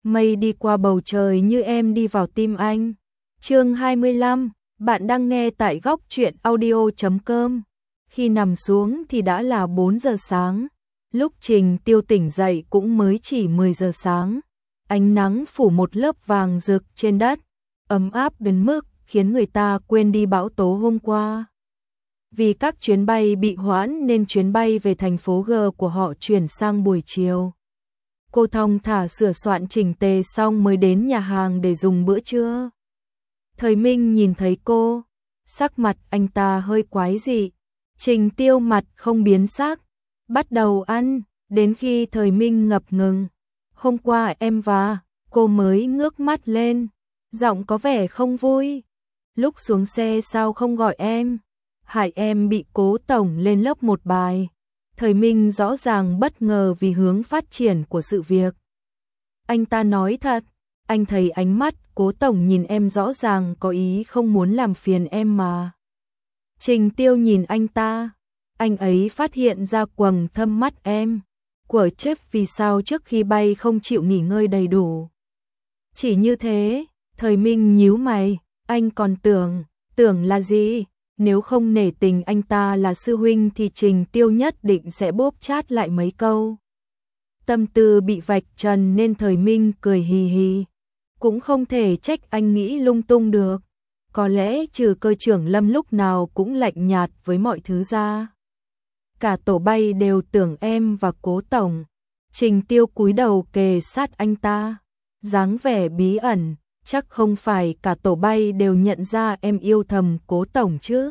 mây đi qua bầu trời như em đi vào tim anh. Chương 25, bạn đang nghe tại góc truyện audio.com. Khi nằm xuống thì đã là 4 giờ sáng, lúc Trình Tiêu tỉnh dậy cũng mới chỉ 10 giờ sáng. Ánh nắng phủ một lớp vàng rực trên đất, ấm áp đến mức khiến người ta quên đi bão tố hôm qua. Vì các chuyến bay bị hoãn nên chuyến bay về thành phố G của họ chuyển sang buổi chiều. Cô thong thả sửa soạn chỉnh tề xong mới đến nhà hàng để dùng bữa trưa. Thời Minh nhìn thấy cô, sắc mặt anh ta hơi quái dị. Trình Tiêu mặt không biến sắc, bắt đầu ăn, đến khi Thời Minh ngập ngừng. Hôm qua em và cô mới ngước mắt lên, giọng có vẻ không vui. Lúc xuống xe sao không gọi em? Hại em bị Cố tổng lên lớp một bài. Thời Minh rõ ràng bất ngờ vì hướng phát triển của sự việc. Anh ta nói thật, anh thấy ánh mắt Cố tổng nhìn em rõ ràng có ý không muốn làm phiền em mà. Trình Tiêu nhìn anh ta, anh ấy phát hiện ra quầng thâm mắt em. Của chết vì sao trước khi bay không chịu nghỉ ngơi đầy đủ. Chỉ như thế, Thời Minh nhíu mày, anh còn tưởng là gì? Nếu không nể tình anh ta là sư huynh thì Trình Tiêu nhất định sẽ bóp chát lại mấy câu. Tâm tư bị vạch trần nên Thời Minh cười hì hì. Cũng không thể trách anh nghĩ lung tung được. Có lẽ trừ cơ trưởng Lâm lúc nào cũng lạnh nhạt với mọi thứ ra. Cả tổ bay đều tưởng em và Cố tổng. Trình Tiêu cúi đầu kề sát anh ta, dáng vẻ bí ẩn, chắc không phải cả tổ bay đều nhận ra em yêu thầm Cố tổng chứ.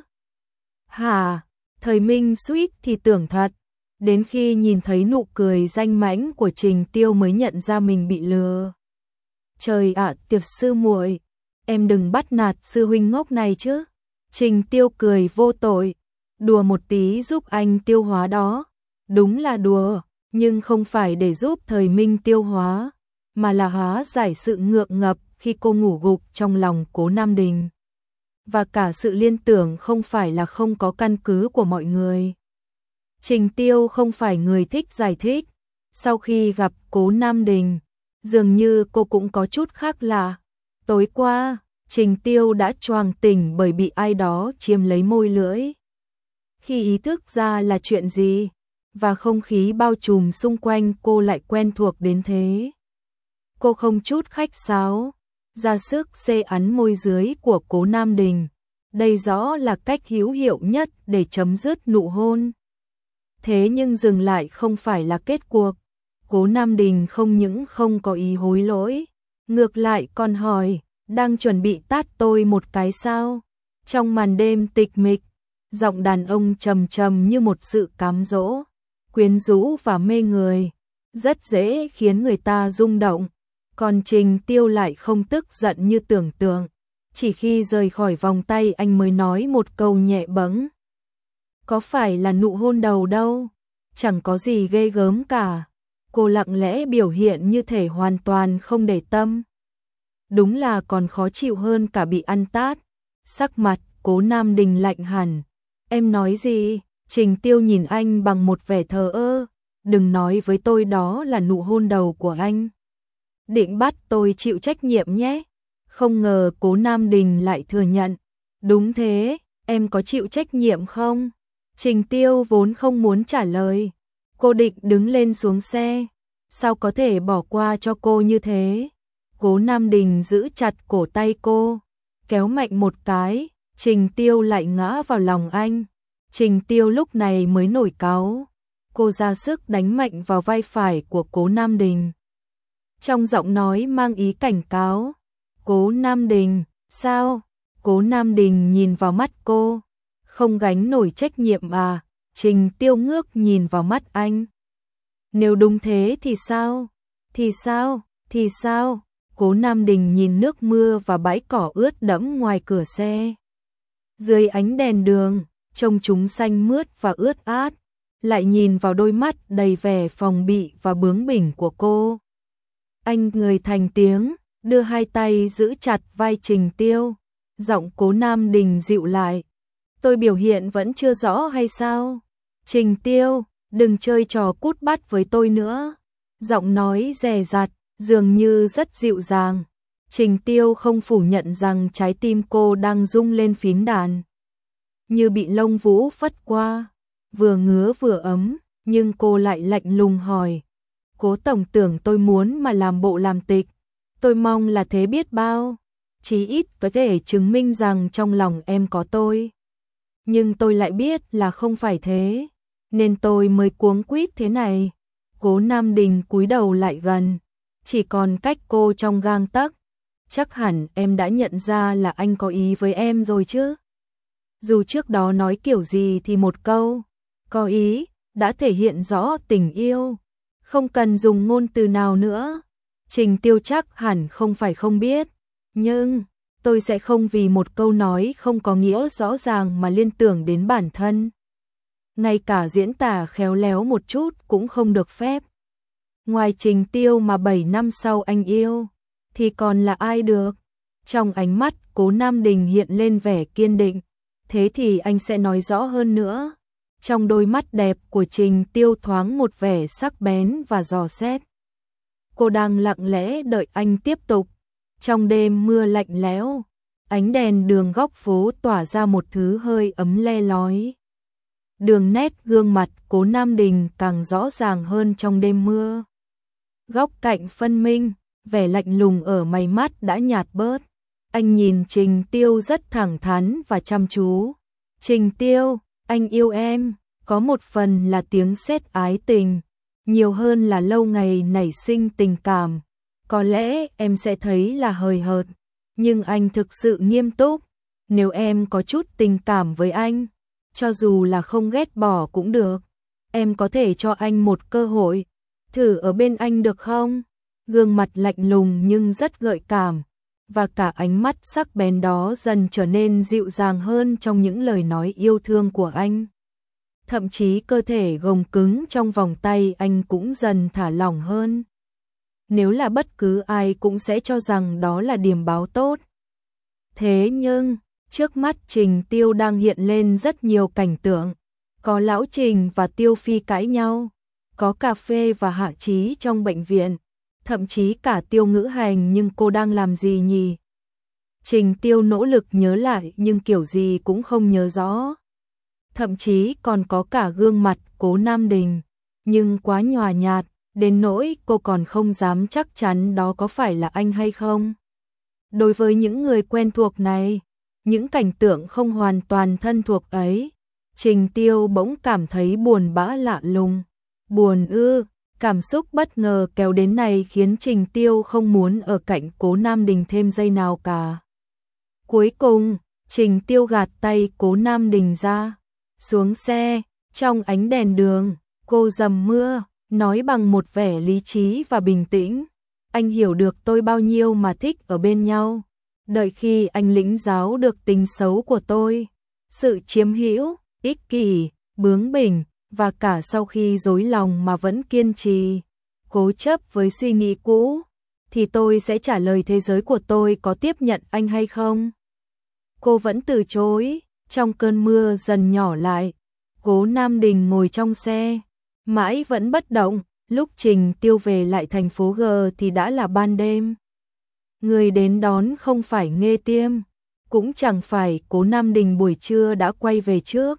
Hả? Thời Minh suýt thì tưởng thật, đến khi nhìn thấy nụ cười danh mãnh của Trình Tiêu mới nhận ra mình bị lừa. Trời ạ, Tiệp sư muội, em đừng bắt nạt sư huynh ngốc này chứ. Trình Tiêu cười vô tội, đùa một tí giúp anh tiêu hóa đó. Đúng là đùa, nhưng không phải để giúp Thời Minh tiêu hóa, mà là hóa giải sự ngượng ngập khi cô ngủ gục trong lòng Cố Nam Đình. Và cả sự liên tưởng không phải là không có căn cứ của mọi người. Trình Tiêu không phải người thích giải thích. Sau khi gặp Cố Nam Đình, dường như cô cũng có chút khác lạ. Tối qua, Trình Tiêu đã choàng tỉnh bởi bị ai đó chiếm lấy môi lưỡi. Khi ý thức ra là chuyện gì, và không khí bao trùm xung quanh cô lại quen thuộc đến thế. Cô không chút khách sáo, ra sức xê ắn môi dưới của Cố Nam Đình. Đây rõ là cách hữu hiệu nhất để chấm dứt nụ hôn. Thế nhưng dừng lại không phải là kết cuộc. Cố Nam Đình không những không có ý hối lỗi, ngược lại còn hỏi, đang chuẩn bị tát tôi một cái sao? Trong màn đêm tịch mịch, giọng đàn ông trầm trầm như một sự cám dỗ, quyến rũ và mê người, rất dễ khiến người ta rung động. Còn Trình Tiêu lại không tức giận như tưởng tượng, chỉ khi rời khỏi vòng tay anh mới nói một câu nhẹ bẫng. Có phải là nụ hôn đầu đâu, chẳng có gì ghê gớm cả. Cô lặng lẽ biểu hiện như thể hoàn toàn không để tâm. Đúng là còn khó chịu hơn cả bị ăn tát. Sắc mặt Cố Nam Đình lạnh hẳn. Em nói gì? Trình Tiêu nhìn anh bằng một vẻ thờ ơ. Đừng nói với tôi đó là nụ hôn đầu của anh. Định bắt tôi chịu trách nhiệm nhé. Không ngờ Cố Nam Đình lại thừa nhận. Đúng thế, em có chịu trách nhiệm không? Trình Tiêu vốn không muốn trả lời. Cô định đứng lên xuống xe. Sao có thể bỏ qua cho cô như thế? Cố Nam Đình giữ chặt cổ tay cô, kéo mạnh một cái, Trình Tiêu lại ngã vào lòng anh. Trình Tiêu lúc này mới nổi cáu. Cô ra sức đánh mạnh vào vai phải của Cố Nam Đình. Trong giọng nói mang ý cảnh cáo. Cố Nam Đình, sao? Cố Nam Đình nhìn vào mắt cô. Không gánh nổi trách nhiệm à? Trình Tiêu ngước nhìn vào mắt anh. Nếu đúng thế thì sao? Thì sao? Thì sao? Cố Nam Đình nhìn nước mưa và bãi cỏ ướt đẫm ngoài cửa xe. Dưới ánh đèn đường, trông chúng xanh mướt và ướt át, lại nhìn vào đôi mắt đầy vẻ phòng bị và bướng bỉnh của cô. Anh người thành tiếng, đưa hai tay giữ chặt vai Trình Tiêu. Giọng Cố Nam Đình dịu lại. Tôi biểu hiện vẫn chưa rõ hay sao? Trình Tiêu, đừng chơi trò cút bắt với tôi nữa. Giọng nói dè dặt, dường như rất dịu dàng. Trình Tiêu không phủ nhận rằng trái tim cô đang rung lên phím đàn. Như bị lông vũ phất qua, vừa ngứa vừa ấm, nhưng cô lại lạnh lùng hỏi. Cố tổng tưởng tôi muốn mà làm bộ làm tịch. Tôi mong là thế biết bao. Chí ít có thể chứng minh rằng trong lòng em có tôi. Nhưng tôi lại biết là không phải thế, nên tôi mới cuống quýt thế này. Cố Nam Đình cúi đầu lại gần, chỉ còn cách cô trong gang tấc. Chắc hẳn em đã nhận ra là anh có ý với em rồi chứ. Dù trước đó nói kiểu gì thì một câu, có ý, đã thể hiện rõ tình yêu. Không cần dùng ngôn từ nào nữa. Trình Tiêu chắc hẳn không phải không biết. Nhưng, tôi sẽ không vì một câu nói không có nghĩa rõ ràng mà liên tưởng đến bản thân. Ngay cả diễn tả khéo léo một chút cũng không được phép. Ngoài Trình Tiêu mà 7 năm sau anh yêu, thì còn là ai được? Trong ánh mắt Cố Nam Đình hiện lên vẻ kiên định. Thế thì anh sẽ nói rõ hơn nữa. Trong đôi mắt đẹp của Trình Tiêu thoáng một vẻ sắc bén và dò xét. Cô đang lặng lẽ đợi anh tiếp tục. Trong đêm mưa lạnh lẽo, ánh đèn đường góc phố tỏa ra một thứ hơi ấm le lói. Đường nét gương mặt Cố Nam Đình càng rõ ràng hơn trong đêm mưa. Góc cạnh phân minh, vẻ lạnh lùng ở mày mắt đã nhạt bớt. Anh nhìn Trình Tiêu rất thẳng thắn và chăm chú. Trình Tiêu, anh yêu em, có một phần là tiếng sét ái tình, nhiều hơn là lâu ngày nảy sinh tình cảm. Có lẽ em sẽ thấy là hời hợt, nhưng anh thực sự nghiêm túc. Nếu em có chút tình cảm với anh, cho dù là không ghét bỏ cũng được, em có thể cho anh một cơ hội, thử ở bên anh được không? Gương mặt lạnh lùng nhưng rất gợi cảm, và cả ánh mắt sắc bén đó dần trở nên dịu dàng hơn trong những lời nói yêu thương của anh. Thậm chí cơ thể gồng cứng trong vòng tay anh cũng dần thả lỏng hơn. Nếu là bất cứ ai cũng sẽ cho rằng đó là điềm báo tốt. Thế nhưng, trước mắt Trình Tiêu đang hiện lên rất nhiều cảnh tượng. Có Lão Trình và Tiêu Phi cãi nhau, có cà phê và Hạ Chí trong bệnh viện, thậm chí cả Tiêu Ngữ Hành. Nhưng cô đang làm gì nhỉ? Trình Tiêu nỗ lực nhớ lại nhưng kiểu gì cũng không nhớ rõ. Thậm chí còn có cả gương mặt Cố Nam Đình, nhưng quá nhòa nhạt, đến nỗi cô còn không dám chắc chắn đó có phải là anh hay không. Đối với những người quen thuộc này, những cảnh tượng không hoàn toàn thân thuộc ấy, Trình Tiêu bỗng cảm thấy buồn bã lạ lùng. Buồn ư? Cảm xúc bất ngờ kéo đến này khiến Trình Tiêu không muốn ở cạnh Cố Nam Đình thêm giây nào cả. Cuối cùng, Trình Tiêu gạt tay Cố Nam Đình ra, xuống xe. Trong ánh đèn đường, cô dầm mưa, nói bằng một vẻ lý trí và bình tĩnh. Anh hiểu được tôi bao nhiêu mà thích ở bên nhau. Đợi khi anh lĩnh giáo được tính xấu của tôi, sự chiếm hữu, ích kỷ, bướng bỉnh, và cả sau khi dối lòng mà vẫn kiên trì, cố chấp với suy nghĩ cũ, thì tôi sẽ trả lời thế giới của tôi có tiếp nhận anh hay không. Cô vẫn từ chối. Trong cơn mưa dần nhỏ lại, Cố Nam Đình ngồi trong xe, mãi vẫn bất động. Lúc Trình Tiêu về lại thành phố G thì đã là ban đêm. Người đến đón không phải Nghê Tiêm, cũng chẳng phải Cố Nam Đình buổi trưa đã quay về trước,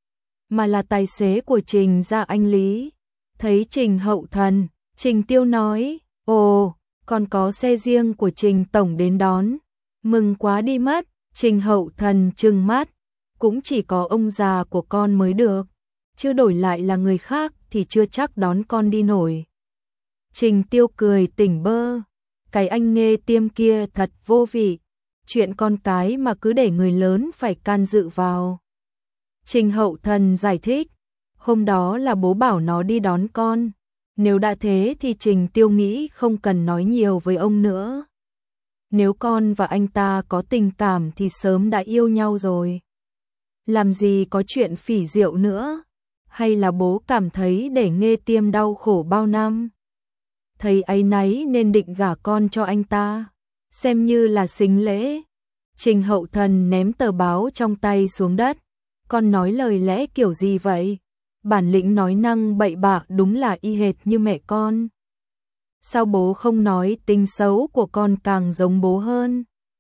mà là tài xế của Trình gia anh Lý. Thấy Trình Hậu Thần, Trình Tiêu nói, ồ, còn có xe riêng của Trình Tổng đến đón. Mừng quá đi mất. Trình Hậu Thần trừng mắt, cũng chỉ có ông già của con mới được, chứ đổi lại là người khác thì chưa chắc đón con đi nổi. Trình Tiêu cười tỉnh bơ, cái anh Nghê Tiêm kia thật vô vị, chuyện con cái mà cứ để người lớn phải can dự vào. Trình Hậu Thần giải thích, hôm đó là bố bảo nó đi đón con, nếu đã thế thì Trình Tiêu nghĩ không cần nói nhiều với ông nữa. Nếu con và anh ta có tình cảm thì sớm đã yêu nhau rồi. Làm gì có chuyện phỉ diệu nữa. Hay là bố cảm thấy để Nghê Tiêm đau khổ bao năm, thấy áy náy nên định gả con cho anh ta, xem như là sính lễ. Trình Hậu Thần ném tờ báo trong tay xuống đất. Con nói lời lẽ kiểu gì vậy? Bản lĩnh nói năng bậy bạ đúng là y hệt như mẹ con. Sao bố không nói tính xấu của con càng giống bố hơn?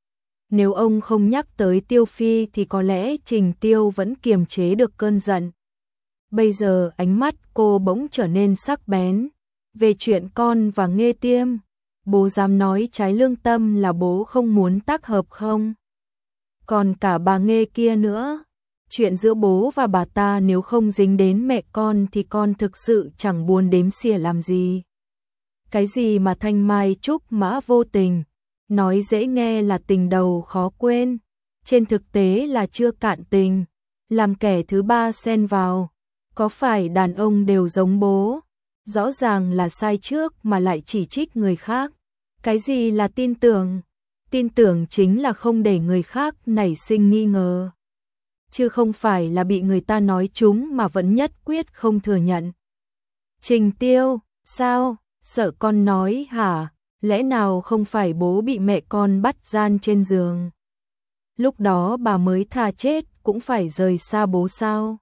Nếu ông không nhắc tới Tiêu Phi thì có lẽ Trình Tiêu vẫn kiềm chế được cơn giận. Bây giờ ánh mắt cô bỗng trở nên sắc bén. Về chuyện con và Nghê Tiêm, bố dám nói trái lương tâm là bố không muốn tác hợp không? Còn cả bà Nghê kia nữa. Chuyện giữa bố và bà ta nếu không dính đến mẹ con thì con thực sự chẳng buồn đếm xỉa làm gì. Cái gì mà thanh mai trúc mã vô tình, nói dễ nghe là tình đầu khó quên, trên thực tế là chưa cạn tình, làm kẻ thứ ba xen vào. Có phải đàn ông đều giống bố? Rõ ràng là sai trước mà lại chỉ trích người khác. Cái gì là tin tưởng? Tin tưởng chính là không để người khác nảy sinh nghi ngờ, chứ không phải là bị người ta nói trúng mà vẫn nhất quyết không thừa nhận. Trình Tiêu, sao? Sợ con nói hả? Lẽ nào không phải bố bị mẹ con bắt gian trên giường? Lúc đó bà mới thà chết cũng phải rời xa bố sao?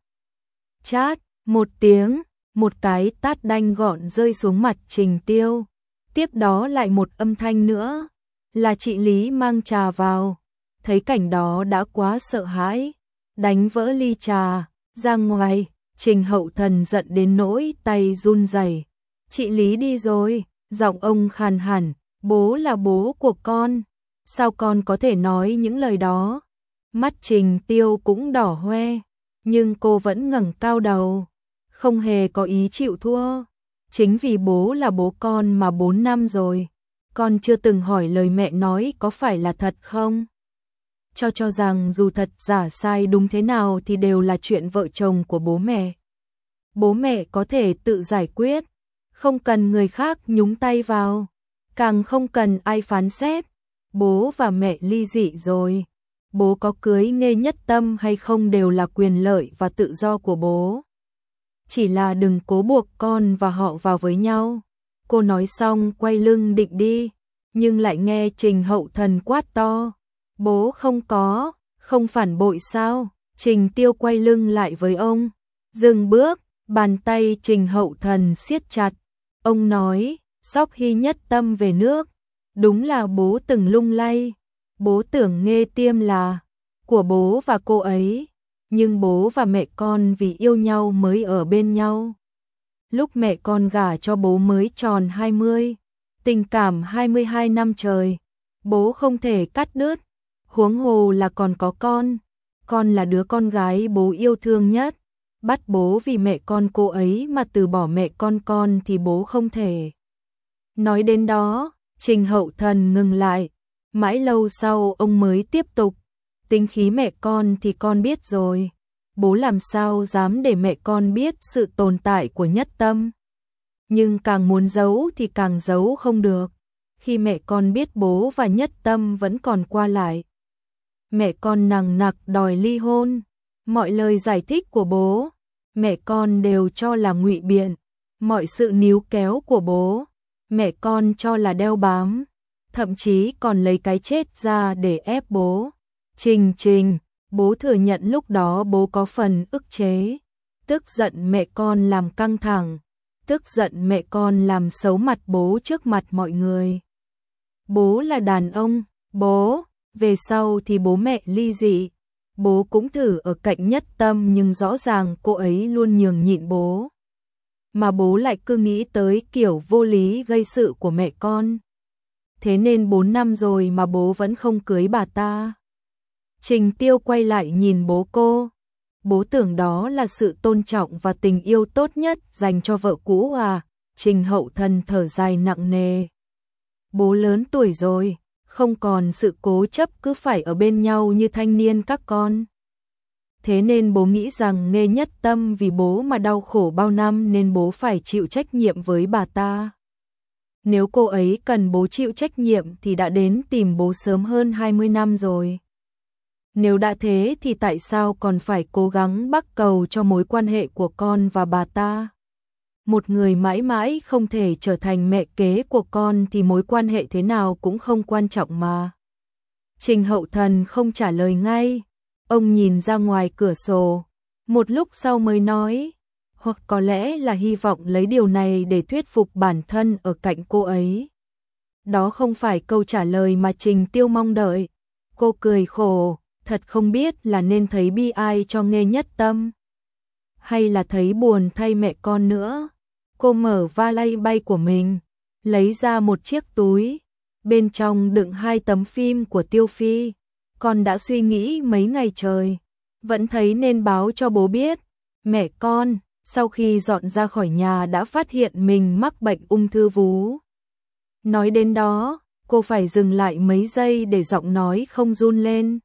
Chát, một tiếng, một cái tát đanh gọn rơi xuống mặt Trình Tiêu. Tiếp đó lại một âm thanh nữa, là chị Lý mang trà vào. Thấy cảnh đó đã quá sợ hãi, đánh vỡ ly trà, ra ngoài, Trình Hậu Thần giận đến nỗi tay run rẩy. Chị Lý đi rồi, giọng ông khàn hẳn, bố là bố của con, sao con có thể nói những lời đó? Mắt Trình Tiêu cũng đỏ hoe, nhưng cô vẫn ngẩng cao đầu, không hề có ý chịu thua. Chính vì bố là bố con mà 4 năm rồi, con chưa từng hỏi lời mẹ nói có phải là thật không? Cho rằng dù thật giả sai đúng thế nào thì đều là chuyện vợ chồng của bố mẹ. Bố mẹ có thể tự giải quyết, không cần người khác nhúng tay vào, càng không cần ai phán xét. Bố và mẹ ly dị rồi, bố có cưới Nghê Nhất Tâm hay không đều là quyền lợi và tự do của bố. Chỉ là đừng cố buộc con và họ vào với nhau. Cô nói xong quay lưng định đi, nhưng lại nghe Trình Hậu Thần quát to. Bố không phản bội sao? Trình Tiêu quay lưng lại với ông, dừng bước, bàn tay Trình Hậu Thần siết chặt. Ông nói, Sóc Hy Nhất Tâm về nước, đúng là bố từng lung lay. Bố tưởng Nghê Tiêm là của bố và cô ấy, nhưng bố và mẹ con vì yêu nhau mới ở bên nhau. Lúc mẹ con gả cho bố mới tròn 20, tình cảm 22 năm trời, bố không thể cắt đứt, huống hồ là còn có con là đứa con gái bố yêu thương nhất, bắt bố vì mẹ con cô ấy mà từ bỏ mẹ con thì bố không thể. Nói đến đó, Trình Hậu Thần ngừng lại, mãi lâu sau ông mới tiếp tục, tính khí mẹ con thì con biết rồi, bố làm sao dám để mẹ con biết sự tồn tại của Nhất Tâm. Nhưng càng muốn giấu thì càng giấu không được, khi mẹ con biết bố và Nhất Tâm vẫn còn qua lại. Mẹ con nằng nặc đòi ly hôn, mọi lời giải thích của bố, mẹ con đều cho là ngụy biện, mọi sự níu kéo của bố, mẹ con cho là đeo bám, thậm chí còn lấy cái chết ra để ép bố. Trình, bố thừa nhận lúc đó bố có phần ức chế, tức giận mẹ con làm căng thẳng, tức giận mẹ con làm xấu mặt bố trước mặt mọi người. Bố là đàn ông, bố, về sau thì bố mẹ ly dị, bố cũng thử ở cạnh Nhất Tâm nhưng rõ ràng cô ấy luôn nhường nhịn bố. Mà bố lại cứ nghĩ tới kiểu vô lý gây sự của mẹ con. Thế nên 4 năm rồi mà bố vẫn không cưới bà ta. Trình Tiêu quay lại nhìn bố cô. Bố tưởng đó là sự tôn trọng và tình yêu tốt nhất dành cho vợ cũ à? Trình Hậu Thần thở dài nặng nề. Bố lớn tuổi rồi, không còn sự cố chấp cứ phải ở bên nhau như thanh niên các con. Thế nên bố nghĩ rằng Nghê Nhất Tâm vì bố mà đau khổ bao năm nên bố phải chịu trách nhiệm với bà ta. Nếu cô ấy cần bố chịu trách nhiệm thì đã đến tìm bố sớm hơn 20 năm rồi. Nếu đã thế thì tại sao còn phải cố gắng bắc cầu cho mối quan hệ của con và bà ta? Một người mãi mãi không thể trở thành mẹ kế của con thì mối quan hệ thế nào cũng không quan trọng mà. Trình Hậu Thần không trả lời ngay. Ông nhìn ra ngoài cửa sổ, một lúc sau mới nói, hoặc có lẽ là hy vọng lấy điều này để thuyết phục bản thân ở cạnh cô ấy. Đó không phải câu trả lời mà Trình Tiêu mong đợi. Cô cười khổ, thật không biết là nên thấy bi ai cho Nghê Nhất Tâm, hay là thấy buồn thay mẹ con nữa. Cô mở vali bay của mình, lấy ra một chiếc túi, bên trong đựng 2 tấm phim của Tiêu Phi. Con đã suy nghĩ mấy ngày trời, vẫn thấy nên báo cho bố biết. Mẹ con, sau khi dọn ra khỏi nhà đã phát hiện mình mắc bệnh ung thư vú. Nói đến đó, cô phải dừng lại mấy giây để giọng nói không run lên.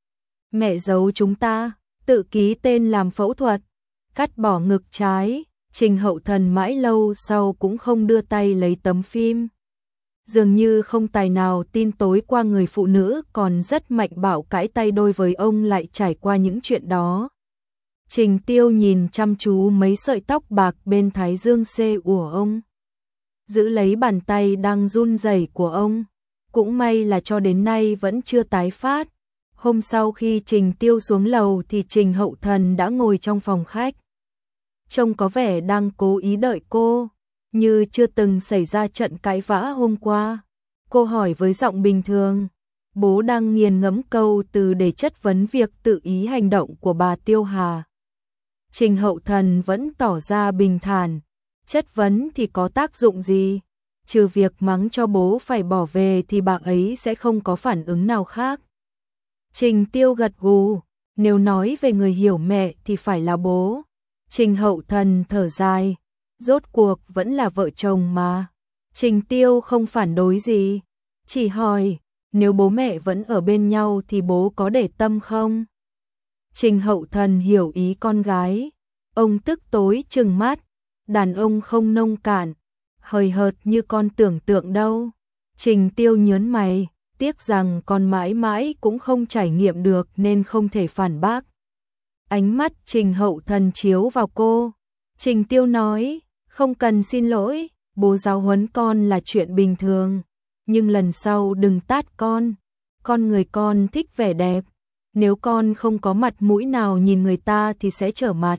Mẹ giấu chúng ta, tự ký tên làm phẫu thuật, cắt bỏ ngực trái. Trình Hậu Thần mãi lâu sau cũng không đưa tay lấy tấm phim. Dường như không tài nào tin tối qua người phụ nữ còn rất mạnh bạo cãi tay đôi với ông lại trải qua những chuyện đó. Trình Tiêu nhìn chăm chú mấy sợi tóc bạc bên thái dương xê của ông, giữ lấy bàn tay đang run rẩy của ông. Cũng may là cho đến nay vẫn chưa tái phát. Hôm sau khi Trình Tiêu xuống lầu thì Trình Hậu Thần đã ngồi trong phòng khách. Trông có vẻ đang cố ý đợi cô, như chưa từng xảy ra trận cãi vã hôm qua. Cô hỏi với giọng bình thường, bố đang nghiền ngẫm câu từ để chất vấn việc tự ý hành động của bà Tiêu Hà. Trình Hậu Thần vẫn tỏ ra bình thản, chất vấn thì có tác dụng gì, trừ việc mắng cho bố phải bỏ về thì bà ấy sẽ không có phản ứng nào khác. Trình Tiêu gật gù, nếu nói về người hiểu mẹ thì phải là bố. Trình Hậu Thần thở dài, rốt cuộc vẫn là vợ chồng mà. Trình Tiêu không phản đối gì, chỉ hỏi, nếu bố mẹ vẫn ở bên nhau thì bố có để tâm không? Trình Hậu Thần hiểu ý con gái, ông tức tối trừng mắt, đàn ông không nông cạn, hời hợt như con tưởng tượng đâu. Trình Tiêu nhớn mày, tiếc rằng con mãi mãi cũng không trải nghiệm được nên không thể phản bác. Ánh mắt Trình Hậu Thần chiếu vào cô. Trình Tiêu nói, không cần xin lỗi, bố giáo huấn con là chuyện bình thường, nhưng lần sau đừng tát con. Con người con thích vẻ đẹp, nếu con không có mặt mũi nào nhìn người ta thì sẽ trở mặt.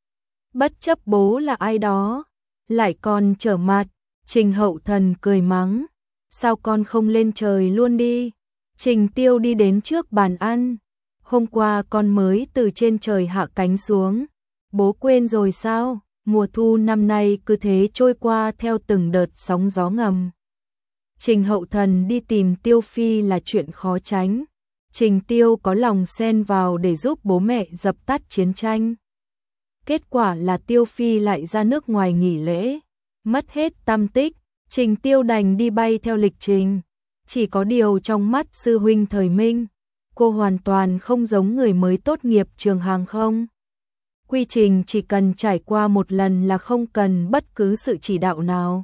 Bất chấp bố là ai đó, lại còn trở mặt. Trình Hậu Thần cười mắng, sao con không lên trời luôn đi? Trình Tiêu đi đến trước bàn ăn. Hôm qua con mới từ trên trời hạ cánh xuống, bố quên rồi sao? Mùa thu năm nay cứ thế trôi qua theo từng đợt sóng gió ngầm. Trình Hậu Thần đi tìm Tiêu Phi là chuyện khó tránh. Trình Tiêu có lòng xen vào để giúp bố mẹ dập tắt chiến tranh. Kết quả là Tiêu Phi lại ra nước ngoài nghỉ lễ, mất hết tăm tích. Trình Tiêu đành đi bay theo lịch trình. Chỉ có điều trong mắt sư huynh Thời Minh, cô hoàn toàn không giống người mới tốt nghiệp trường hàng không. Quy trình chỉ cần trải qua một lần là không cần bất cứ sự chỉ đạo nào.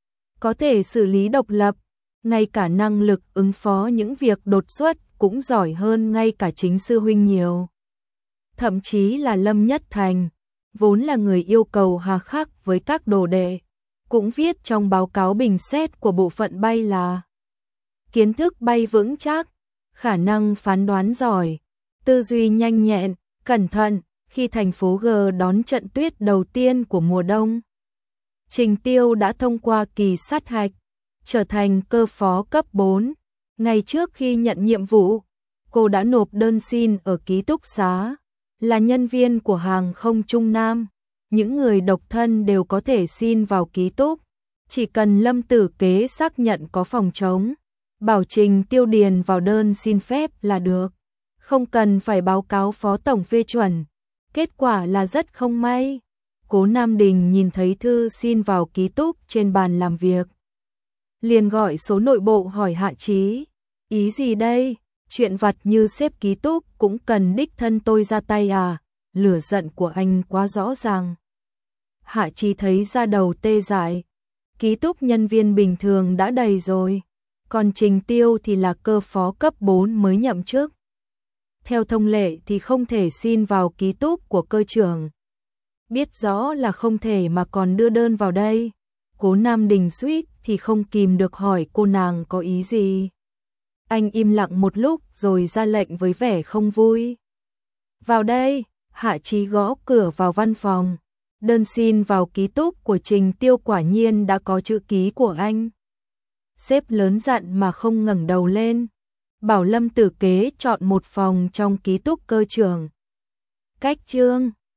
Có thể xử lý độc lập, ngay cả năng lực ứng phó những việc đột xuất cũng giỏi hơn ngay cả chính sư huynh nhiều. Thậm chí là Lâm Nhất Thành, vốn là người yêu cầu hà khắc với các đồ đệ, cũng viết trong báo cáo bình xét của bộ phận bay là kiến thức bay vững chắc, khả năng phán đoán giỏi, tư duy nhanh nhẹn, cẩn thận khi thành phố G đón trận tuyết đầu tiên của mùa đông. Trình Tiêu đã thông qua kỳ sát hạch, trở thành cơ phó cấp 4. Ngày trước khi nhận nhiệm vụ, cô đã nộp đơn xin ở ký túc xá, là nhân viên của hàng không Trung Nam. Những người độc thân đều có thể xin vào ký túc, chỉ cần Lâm Tử Kế xác nhận có phòng trống, bảo Trình Tiêu điền vào đơn xin phép là được, không cần phải báo cáo phó tổng phê chuẩn. Kết quả là rất không may, Cố Nam Đình nhìn thấy thư xin vào ký túc trên bàn làm việc, liền gọi số nội bộ hỏi Hạ Chí, ý gì đây, chuyện vặt như xếp ký túc cũng cần đích thân tôi ra tay à? Lửa giận của anh quá rõ ràng. Hạ Chí thấy da đầu tê dại, ký túc nhân viên bình thường đã đầy rồi, còn Trình Tiêu thì là cơ phó cấp 4 mới nhậm chức. Theo thông lệ thì không thể xin vào ký túc của cơ trưởng. Biết rõ là không thể mà còn đưa đơn vào đây. Cố Nam Đình suýt thì không kìm được hỏi cô nàng có ý gì. Anh im lặng một lúc rồi ra lệnh với vẻ không vui. Vào đây. Hạ Chí gõ cửa vào văn phòng. Đơn xin vào ký túc của Trình Tiêu quả nhiên đã có chữ ký của anh. Sếp lớn dặn mà không ngẩng đầu lên. Bảo Lâm Tử Kế chọn một phòng trong ký túc cơ trưởng. Cách Trương